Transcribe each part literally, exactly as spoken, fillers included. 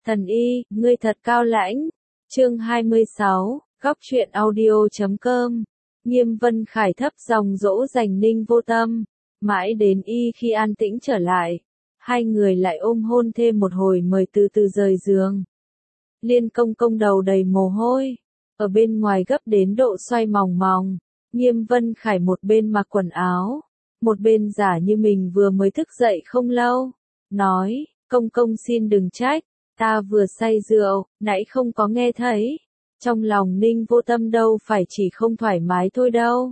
Thần y, ngươi thật cao lãnh. Chương hai mươi sáu, góc truyện audio chấm com. Nghiêm Vân Khải thấp giọng dỗ dành Ninh Vô Tâm, mãi đến y khi an tĩnh trở lại, hai người lại ôm hôn thêm một hồi mới từ từ rời giường. Liên Công Công đầu đầy mồ hôi, ở bên ngoài gấp đến độ xoay mòng mòng. Nghiêm Vân Khải một bên mặc quần áo, một bên giả như mình vừa mới thức dậy không lâu, nói, Công Công xin đừng trách, ta vừa say rượu, nãy không có nghe thấy. Trong lòng Ninh Vô Tâm đâu phải chỉ không thoải mái thôi đâu.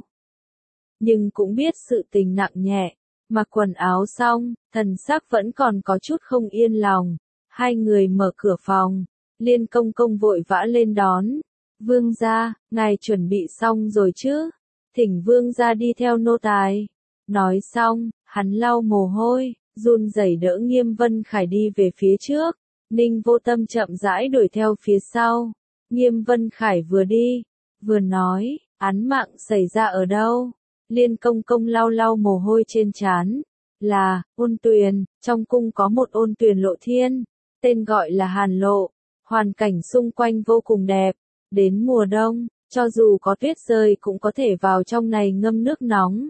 Nhưng cũng biết sự tình nặng nhẹ, mặc quần áo xong, thần sắc vẫn còn có chút không yên lòng. Hai người mở cửa phòng, Liên Công Công vội vã lên đón. Vương gia, ngài chuẩn bị xong rồi chứ? Thỉnh vương gia đi theo nô tài. Nói xong, hắn lau mồ hôi, run rẩy đỡ Nghiêm Vân Khải đi về phía trước. Ninh Vô Tâm chậm rãi đuổi theo phía sau. Nghiêm Vân Khải vừa đi, vừa nói, án mạng xảy ra ở đâu? Liên Công Công lau lau mồ hôi trên trán. Là, ôn tuyền, trong cung có một ôn tuyền lộ thiên, tên gọi là Hàn Lộ. Hoàn cảnh xung quanh vô cùng đẹp. Đến mùa đông, cho dù có tuyết rơi cũng có thể vào trong này ngâm nước nóng.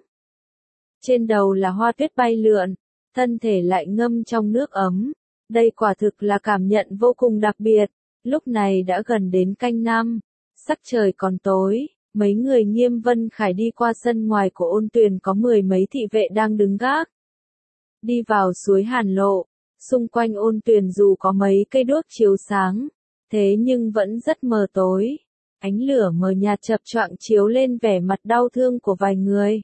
Trên đầu là hoa tuyết bay lượn, thân thể lại ngâm trong nước ấm. Đây quả thực là cảm nhận vô cùng đặc biệt. Lúc này đã gần đến canh năm, sắc trời còn tối, mấy người Nghiêm Vân Khải đi qua sân ngoài của ôn tuyền có mười mấy thị vệ đang đứng gác. Đi vào suối Hàn Lộ, xung quanh ôn tuyền dù có mấy cây đuốc chiếu sáng, thế nhưng vẫn rất mờ tối. Ánh lửa mờ nhạt chập choạng chiếu lên vẻ mặt đau thương của vài người.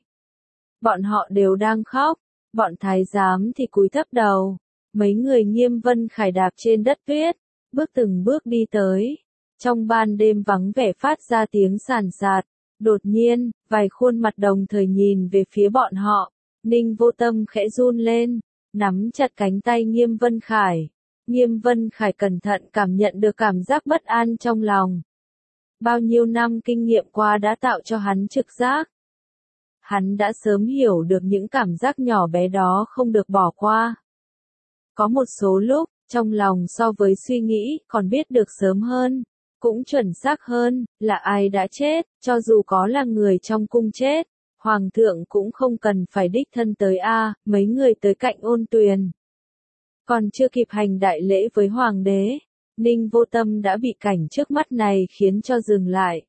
Bọn họ đều đang khóc, bọn thái giám thì cúi thấp đầu. Mấy người Nghiêm Vân Khải đạp trên đất tuyết, bước từng bước đi tới. Trong ban đêm vắng vẻ phát ra tiếng sàn sạt. Đột nhiên, vài khuôn mặt đồng thời nhìn về phía bọn họ. Ninh Vô Tâm khẽ run lên, nắm chặt cánh tay Nghiêm Vân Khải. Nghiêm Vân Khải cẩn thận cảm nhận được cảm giác bất an trong lòng. Bao nhiêu năm kinh nghiệm qua đã tạo cho hắn trực giác. Hắn đã sớm hiểu được những cảm giác nhỏ bé đó không được bỏ qua. Có một số lúc, trong lòng so với suy nghĩ, còn biết được sớm hơn, cũng chuẩn xác hơn, là ai đã chết, cho dù có là người trong cung chết, Hoàng thượng cũng không cần phải đích thân tới a. Mấy người tới cạnh ôn tuyền. Còn chưa kịp hành đại lễ với Hoàng đế, Ninh Vô Tâm đã bị cảnh trước mắt này khiến cho dừng lại.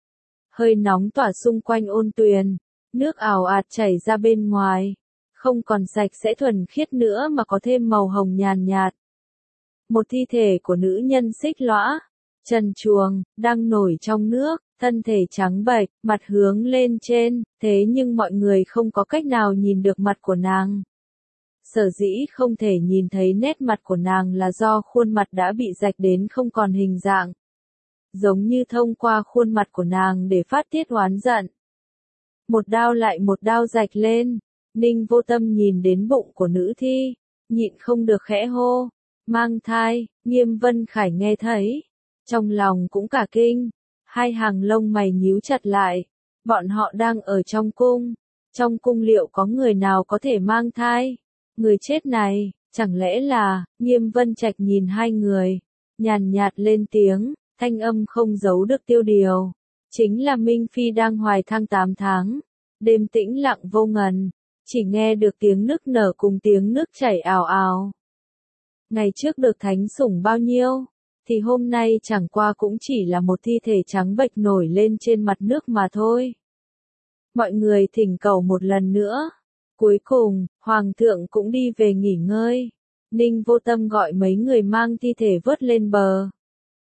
Hơi nóng tỏa xung quanh ôn tuyền, nước ào ạt chảy ra bên ngoài. Không còn sạch sẽ thuần khiết nữa mà có thêm màu hồng nhàn nhạt. Một thi thể của nữ nhân xích lõa, trần truồng, đang nổi trong nước, thân thể trắng bệch, mặt hướng lên trên, thế nhưng mọi người không có cách nào nhìn được mặt của nàng. Sở dĩ không thể nhìn thấy nét mặt của nàng là do khuôn mặt đã bị rạch đến không còn hình dạng. Giống như thông qua khuôn mặt của nàng để phát tiết oán giận. Một đao lại một đao rạch lên. Ninh Vô Tâm nhìn đến bụng của nữ thi, nhịn không được khẽ hô, mang thai. Nghiêm Vân Khải nghe thấy, trong lòng cũng cả kinh, hai hàng lông mày nhíu chặt lại. Bọn họ đang ở trong cung, trong cung liệu có người nào có thể mang thai? Người chết này, chẳng lẽ là? Nghiêm Vân Trạch nhìn hai người, nhàn nhạt lên tiếng, thanh âm không giấu được tiêu điều, chính là Minh Phi đang hoài thai tám tháng. Đêm tĩnh lặng vô ngần, chỉ nghe được tiếng nức nở cùng tiếng nước chảy ào ào. Ngày trước được thánh sủng bao nhiêu, thì hôm nay chẳng qua cũng chỉ là một thi thể trắng bệch nổi lên trên mặt nước mà thôi. Mọi người thỉnh cầu một lần nữa. Cuối cùng, Hoàng thượng cũng đi về nghỉ ngơi. Ninh Vô Tâm gọi mấy người mang thi thể vớt lên bờ.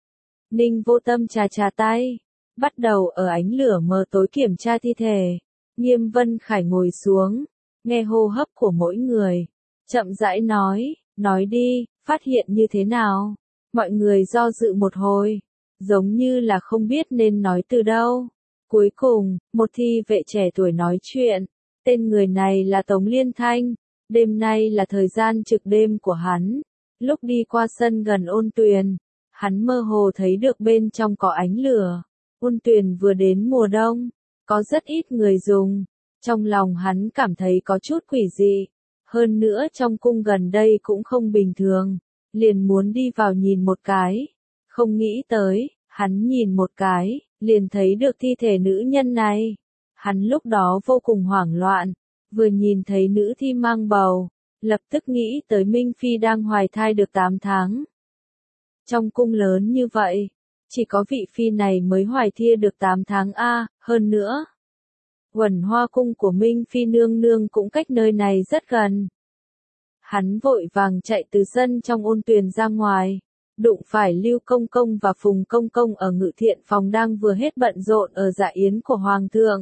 Ninh Vô Tâm chà chà tay, bắt đầu ở ánh lửa mờ tối kiểm tra thi thể. Nghiêm Vân Khải ngồi xuống, nghe hô hấp của mỗi người, chậm rãi nói, nói đi, phát hiện như thế nào? Mọi người do dự một hồi, giống như là không biết nên nói từ đâu. Cuối cùng, một thi vệ trẻ tuổi nói chuyện, tên người này là Tống Liên Thanh, đêm nay là thời gian trực đêm của hắn. Lúc đi qua sân gần ôn tuyền, hắn mơ hồ thấy được bên trong có ánh lửa. Ôn tuyền vừa đến mùa đông, có rất ít người dùng, trong lòng hắn cảm thấy có chút quỷ dị. Hơn nữa trong cung gần đây cũng không bình thường, liền muốn đi vào nhìn một cái. Không nghĩ tới, hắn nhìn một cái, liền thấy được thi thể nữ nhân này. Hắn lúc đó vô cùng hoảng loạn, vừa nhìn thấy nữ thi mang bầu, lập tức nghĩ tới Minh Phi đang hoài thai được tám tháng. Trong cung lớn như vậy, chỉ có vị Phi này mới hoài thia được tám tháng a, hơn nữa. Uẩn Hoa cung của Minh Phi nương nương cũng cách nơi này rất gần. Hắn vội vàng chạy từ sân trong ôn tuyền ra ngoài, đụng phải Lưu Công Công và Phùng Công Công ở ngự thiện phòng đang vừa hết bận rộn ở dạ yến của Hoàng thượng.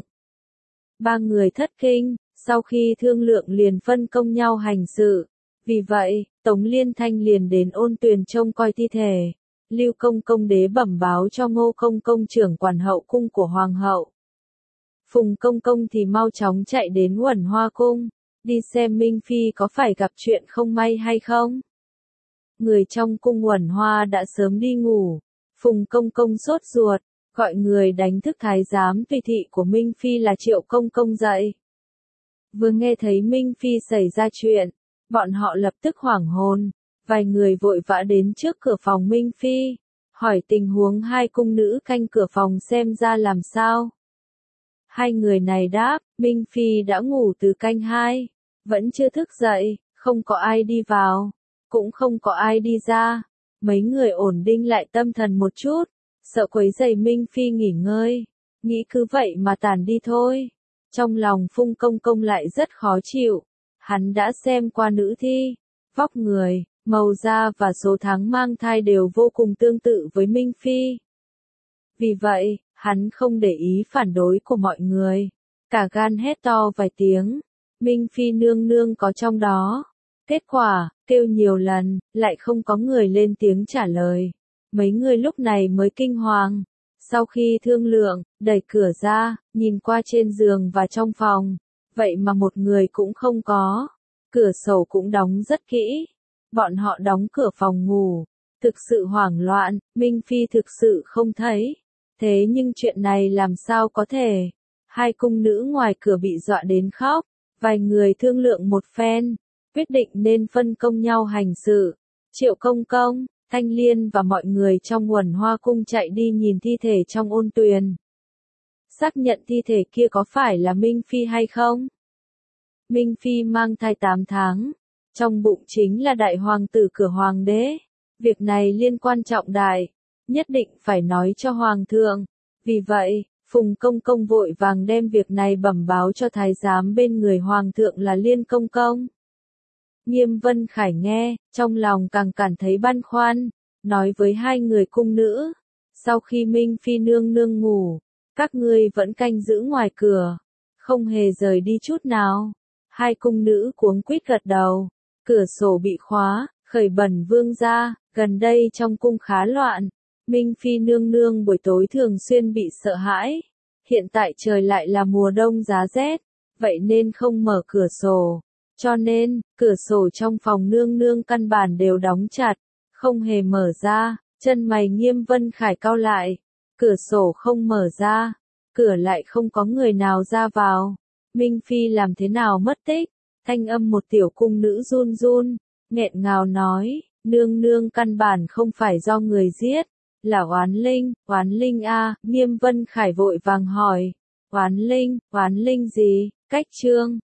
Ba người thất kinh, sau khi thương lượng liền phân công nhau hành sự. Vì vậy, Tống Liên Thanh liền đến ôn tuyền trông coi thi thể. Lưu Công Công đế bẩm báo cho Ngô Công Công trưởng quản hậu cung của Hoàng hậu. Phùng Công Công thì mau chóng chạy đến Uẩn Hoa cung, đi xem Minh Phi có phải gặp chuyện không may hay không. Người trong cung Uẩn Hoa đã sớm đi ngủ, Phùng Công Công sốt ruột, gọi người đánh thức thái giám tùy thị của Minh Phi là Triệu Công Công dậy. Vừa nghe thấy Minh Phi xảy ra chuyện, bọn họ lập tức hoảng hồn, vài người vội vã đến trước cửa phòng Minh Phi, hỏi tình huống hai cung nữ canh cửa phòng xem ra làm sao. Hai người này đáp, Minh Phi đã ngủ từ canh hai, vẫn chưa thức dậy, không có ai đi vào, cũng không có ai đi ra. Mấy người ổn định lại tâm thần một chút, sợ quấy rầy Minh Phi nghỉ ngơi, nghĩ cứ vậy mà tản đi thôi. Trong lòng Phùng Công Công lại rất khó chịu, hắn đã xem qua nữ thi, vóc người, màu da và số tháng mang thai đều vô cùng tương tự với Minh Phi. Vì vậy, hắn không để ý phản đối của mọi người, cả gan hét to vài tiếng, Minh Phi nương nương có trong đó. Kết quả, kêu nhiều lần, lại không có người lên tiếng trả lời. Mấy người lúc này mới kinh hoàng. Sau khi thương lượng, đẩy cửa ra, nhìn qua trên giường và trong phòng, vậy mà một người cũng không có. Cửa sổ cũng đóng rất kỹ. Bọn họ đóng cửa phòng ngủ, thực sự hoảng loạn, Minh Phi thực sự không thấy. Thế nhưng chuyện này làm sao có thể? Hai cung nữ ngoài cửa bị dọa đến khóc, vài người thương lượng một phen, quyết định nên phân công nhau hành sự. Triệu Công Công, Thanh Liên và mọi người trong Uẩn Hoa cung chạy đi nhìn thi thể trong ôn tuyền. Xác nhận thi thể kia có phải là Minh Phi hay không? Minh Phi mang thai tám tháng, trong bụng chính là đại hoàng tử cửa hoàng đế. Việc này liên quan trọng đại, nhất định phải nói cho hoàng thượng. Vì vậy, Phùng Công Công vội vàng đem việc này bẩm báo cho thái giám bên người hoàng thượng là Liên Công Công. Nghiêm Vân Khải nghe, trong lòng càng cảm thấy băn khoăn, nói với hai người cung nữ, sau khi Minh Phi nương nương ngủ, các ngươi vẫn canh giữ ngoài cửa, không hề rời đi chút nào. Hai cung nữ cuống quýt gật đầu, cửa sổ bị khóa, khởi bẩm vương gia, gần đây trong cung khá loạn, Minh Phi nương nương buổi tối thường xuyên bị sợ hãi, hiện tại trời lại là mùa đông giá rét, vậy nên không mở cửa sổ. Cho nên, cửa sổ trong phòng nương nương căn bản đều đóng chặt, không hề mở ra. Chân mày Nghiêm Vân Khải cau lại, cửa sổ không mở ra, cửa lại không có người nào ra vào. Minh Phi làm thế nào mất tích? Thanh âm một tiểu cung nữ run run, nghẹn ngào nói, nương nương căn bản không phải do người giết, là oán linh. Oán linh a? Nghiêm Vân Khải vội vàng hỏi, oán linh, oán linh gì? Cách chương